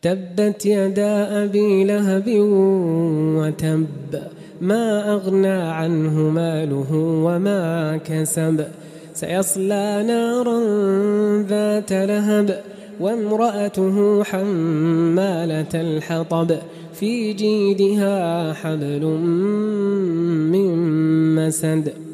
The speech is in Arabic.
تبت يدا أبي لهب وتب ما أغنى عنه ماله وما كسب سيصلى نارا ذات لهب وامرأته حمالة الحطب في جيدها حبل من مسد